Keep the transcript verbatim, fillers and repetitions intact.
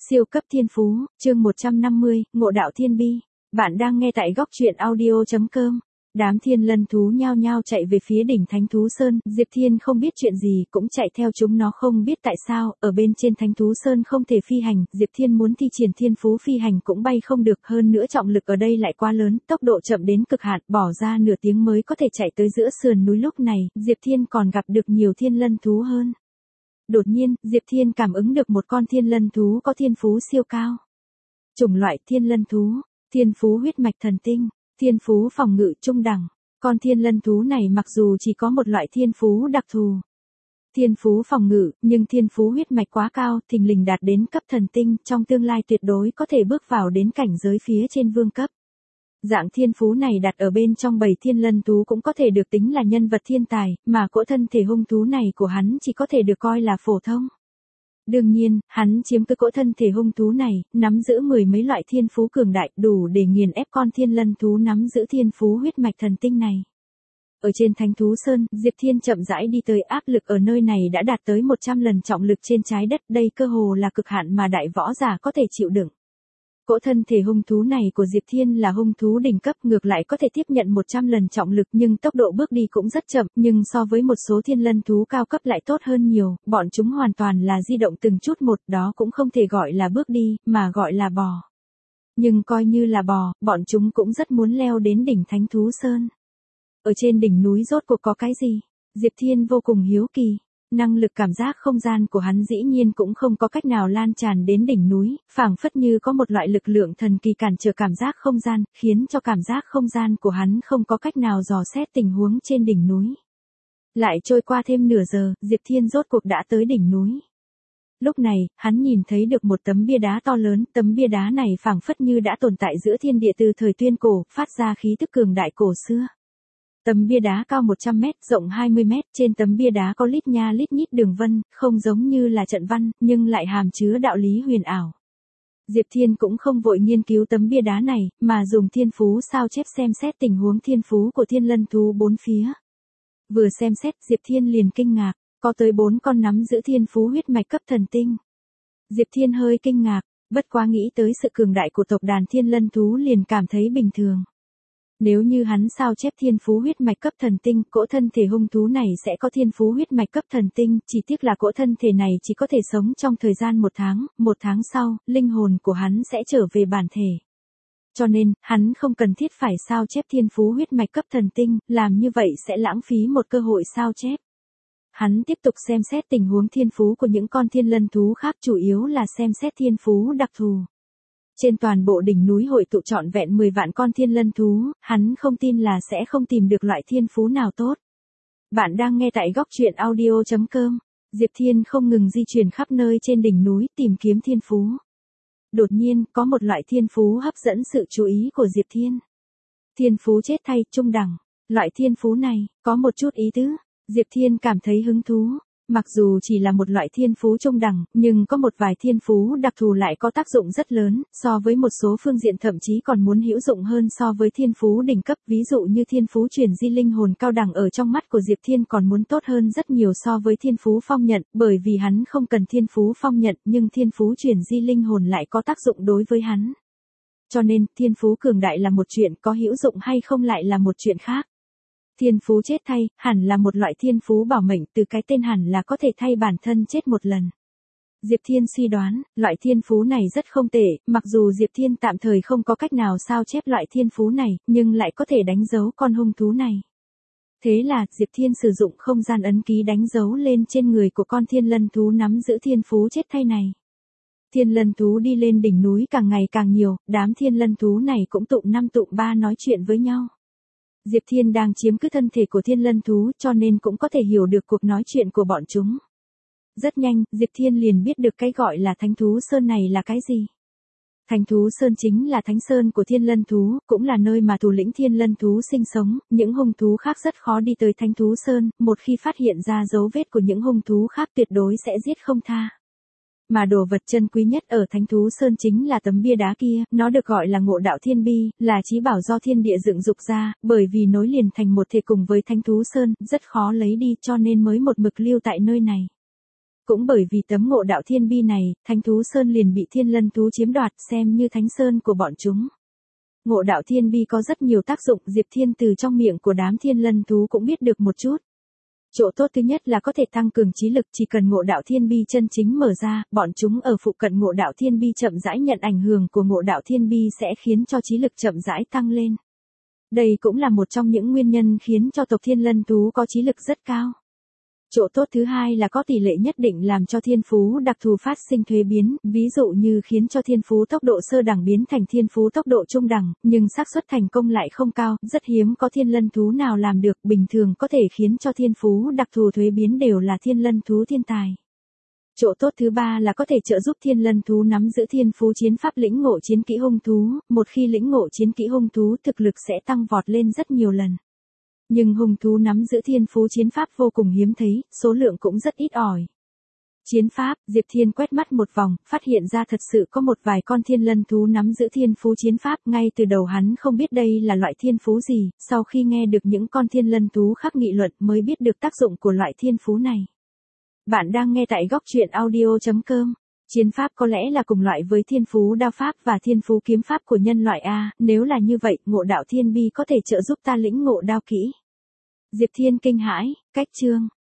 Siêu cấp thiên phú, chương một trăm năm mươi, Ngộ đạo thiên bi. Bạn đang nghe tại góc truyện audio chấm com. Đám thiên lân thú nhao nhao chạy về phía đỉnh Thánh Thú Sơn, Diệp Thiên không biết chuyện gì cũng chạy theo chúng nó không biết tại sao, ở bên trên Thánh Thú Sơn không thể phi hành, Diệp Thiên muốn thi triển thiên phú phi hành cũng bay không được, hơn nữa trọng lực ở đây lại quá lớn, tốc độ chậm đến cực hạn, bỏ ra nửa tiếng mới có thể chạy tới giữa sườn núi. Lúc này, Diệp Thiên còn gặp được nhiều thiên lân thú hơn. Đột nhiên, Diệp Thiên cảm ứng được một con thiên lân thú có thiên phú siêu cao. Chủng loại thiên lân thú, thiên phú huyết mạch thần tinh, thiên phú phòng ngự trung đẳng. Con thiên lân thú này mặc dù chỉ có một loại thiên phú đặc thù, thiên phú phòng ngự, nhưng thiên phú huyết mạch quá cao, thình lình đạt đến cấp thần tinh, trong tương lai tuyệt đối có thể bước vào đến cảnh giới phía trên vương cấp. Dạng thiên phú này đặt ở bên trong bầy thiên lân thú cũng có thể được tính là nhân vật thiên tài, mà cỗ thân thể hung thú này của hắn chỉ có thể được coi là phổ thông. Đương nhiên, hắn chiếm cứ cỗ thân thể hung thú này, nắm giữ mười mấy loại thiên phú cường đại, đủ để nghiền ép con thiên lân thú nắm giữ thiên phú huyết mạch thần tinh này. Ở trên Thánh Thú Sơn, Diệp Thiên chậm rãi đi tới, áp lực ở nơi này đã đạt tới một trăm lần trọng lực trên trái đất, đây cơ hồ là cực hạn mà đại võ giả có thể chịu đựng. Cỗ thân thể hung thú này của Diệp Thiên là hung thú đỉnh cấp, ngược lại có thể tiếp nhận một trăm lần trọng lực, nhưng tốc độ bước đi cũng rất chậm, nhưng so với một số thiên lân thú cao cấp lại tốt hơn nhiều, bọn chúng hoàn toàn là di động từng chút một, đó cũng không thể gọi là bước đi, mà gọi là bò. Nhưng coi như là bò, bọn chúng cũng rất muốn leo đến đỉnh Thánh Thú Sơn. Ở trên đỉnh núi rốt cuộc có cái gì? Diệp Thiên vô cùng hiếu kỳ. Năng lực cảm giác không gian của hắn dĩ nhiên cũng không có cách nào lan tràn đến đỉnh núi, phảng phất như có một loại lực lượng thần kỳ cản trở cảm giác không gian, khiến cho cảm giác không gian của hắn không có cách nào dò xét tình huống trên đỉnh núi. Lại trôi qua thêm nửa giờ, Diệp Thiên rốt cuộc đã tới đỉnh núi. Lúc này, hắn nhìn thấy được một tấm bia đá to lớn, tấm bia đá này phảng phất như đã tồn tại giữa thiên địa từ thời tuyên cổ, phát ra khí tức cường đại cổ xưa. Tấm bia đá cao một trăm mét, rộng hai mươi mét, trên tấm bia đá có lít nha lít nhít đường vân, không giống như là trận văn, nhưng lại hàm chứa đạo lý huyền ảo. Diệp Thiên cũng không vội nghiên cứu tấm bia đá này, mà dùng thiên phú sao chép xem xét tình huống thiên phú của thiên lân thú bốn phía. Vừa xem xét, Diệp Thiên liền kinh ngạc, có tới bốn con nắm giữ thiên phú huyết mạch cấp thần tinh. Diệp Thiên hơi kinh ngạc, bất quá nghĩ tới sự cường đại của tộc đàn thiên lân thú liền cảm thấy bình thường. Nếu như hắn sao chép thiên phú huyết mạch cấp thần tinh, cỗ thân thể hung thú này sẽ có thiên phú huyết mạch cấp thần tinh, chỉ tiếc là cỗ thân thể này chỉ có thể sống trong thời gian một tháng, một tháng sau, linh hồn của hắn sẽ trở về bản thể. Cho nên, hắn không cần thiết phải sao chép thiên phú huyết mạch cấp thần tinh, làm như vậy sẽ lãng phí một cơ hội sao chép. Hắn tiếp tục xem xét tình huống thiên phú của những con thiên lân thú khác, chủ yếu là xem xét thiên phú đặc thù. Trên toàn bộ đỉnh núi hội tụ trọn vẹn mười vạn con thiên lân thú, hắn không tin là sẽ không tìm được loại thiên phú nào tốt. Bạn đang nghe tại góc truyện audio chấm com. Diệp Thiên không ngừng di chuyển khắp nơi trên đỉnh núi tìm kiếm thiên phú. Đột nhiên, có một loại thiên phú hấp dẫn sự chú ý của Diệp Thiên. Thiên phú chết thay, trung đẳng. Loại thiên phú này, có một chút ý tứ. Diệp Thiên cảm thấy hứng thú. Mặc dù chỉ là một loại thiên phú trung đẳng, nhưng có một vài thiên phú đặc thù lại có tác dụng rất lớn, so với một số phương diện thậm chí còn muốn hữu dụng hơn so với thiên phú đỉnh cấp, ví dụ như thiên phú chuyển di linh hồn cao đẳng ở trong mắt của Diệp Thiên còn muốn tốt hơn rất nhiều so với thiên phú phong nhận, bởi vì hắn không cần thiên phú phong nhận, nhưng thiên phú chuyển di linh hồn lại có tác dụng đối với hắn. Cho nên, thiên phú cường đại là một chuyện, có hữu dụng hay không lại là một chuyện khác. Thiên phú chết thay, hẳn là một loại thiên phú bảo mệnh, từ cái tên hẳn là có thể thay bản thân chết một lần. Diệp Thiên suy đoán, loại thiên phú này rất không tệ, mặc dù Diệp Thiên tạm thời không có cách nào sao chép loại thiên phú này, nhưng lại có thể đánh dấu con hung thú này. Thế là, Diệp Thiên sử dụng không gian ấn ký đánh dấu lên trên người của con thiên lân thú nắm giữ thiên phú chết thay này. Thiên lân thú đi lên đỉnh núi càng ngày càng nhiều, đám thiên lân thú này cũng tụm năm tụm ba nói chuyện với nhau. Diệp Thiên đang chiếm cứ thân thể của thiên lân thú cho nên cũng có thể hiểu được cuộc nói chuyện của bọn chúng. Rất nhanh, Diệp Thiên liền biết được cái gọi là Thánh Thú Sơn này là cái gì. Thánh Thú Sơn chính là thánh sơn của thiên lân thú, cũng là nơi mà thủ lĩnh thiên lân thú sinh sống, những hung thú khác rất khó đi tới Thánh Thú Sơn, một khi phát hiện ra dấu vết của những hung thú khác tuyệt đối sẽ giết không tha. Mà đồ vật chân quý nhất ở Thánh Thú Sơn chính là tấm bia đá kia, nó được gọi là Ngộ đạo thiên bi, là chí bảo do thiên địa dựng dục ra, bởi vì nối liền thành một thể cùng với Thánh Thú Sơn, rất khó lấy đi cho nên mới một mực lưu tại nơi này. Cũng bởi vì tấm ngộ đạo thiên bi này, Thánh thú sơn liền bị Thiên Lân thú chiếm đoạt xem như thánh sơn của bọn chúng. Ngộ đạo thiên bi có rất nhiều tác dụng, Diệp Thiên từ trong miệng của đám Thiên Lân thú cũng biết được một chút. Chỗ tốt thứ nhất là có thể tăng cường trí lực, chỉ cần ngộ đạo thiên bi chân chính mở ra, bọn chúng ở phụ cận ngộ đạo thiên bi chậm rãi nhận ảnh hưởng của ngộ đạo thiên bi sẽ khiến cho trí lực chậm rãi tăng lên. Đây cũng là một trong những nguyên nhân khiến cho tộc Thiên Lân thú có trí lực rất cao. Chỗ tốt thứ hai là có tỷ lệ nhất định làm cho thiên phú đặc thù phát sinh thuế biến, ví dụ như khiến cho thiên phú tốc độ sơ đẳng biến thành thiên phú tốc độ trung đẳng, nhưng xác suất thành công lại không cao, rất hiếm có Thiên Lân thú nào làm được, bình thường có thể khiến cho thiên phú đặc thù thuế biến đều là Thiên Lân thú thiên tài. Chỗ tốt thứ ba là có thể trợ giúp Thiên Lân thú nắm giữ thiên phú chiến pháp lĩnh ngộ chiến kỹ hung thú, một khi lĩnh ngộ chiến kỹ hung thú thực lực sẽ tăng vọt lên rất nhiều lần. Nhưng hung thú nắm giữ thiên phú chiến pháp vô cùng hiếm thấy, số lượng cũng rất ít ỏi. Chiến pháp, Diệp Thiên quét mắt một vòng, phát hiện ra thật sự có một vài con Thiên Lân thú nắm giữ thiên phú chiến pháp, ngay từ đầu hắn không biết đây là loại thiên phú gì, sau khi nghe được những con Thiên Lân thú khác nghị luận mới biết được tác dụng của loại thiên phú này. Bạn đang nghe tại góc truyện audio chấm com. Chiến pháp có lẽ là cùng loại với thiên phú đao pháp và thiên phú kiếm pháp của nhân loại A, nếu là như vậy, ngộ đạo thiên bi có thể trợ giúp ta lĩnh ngộ đao kỹ. Diệp Thiên kinh hãi, cách chương.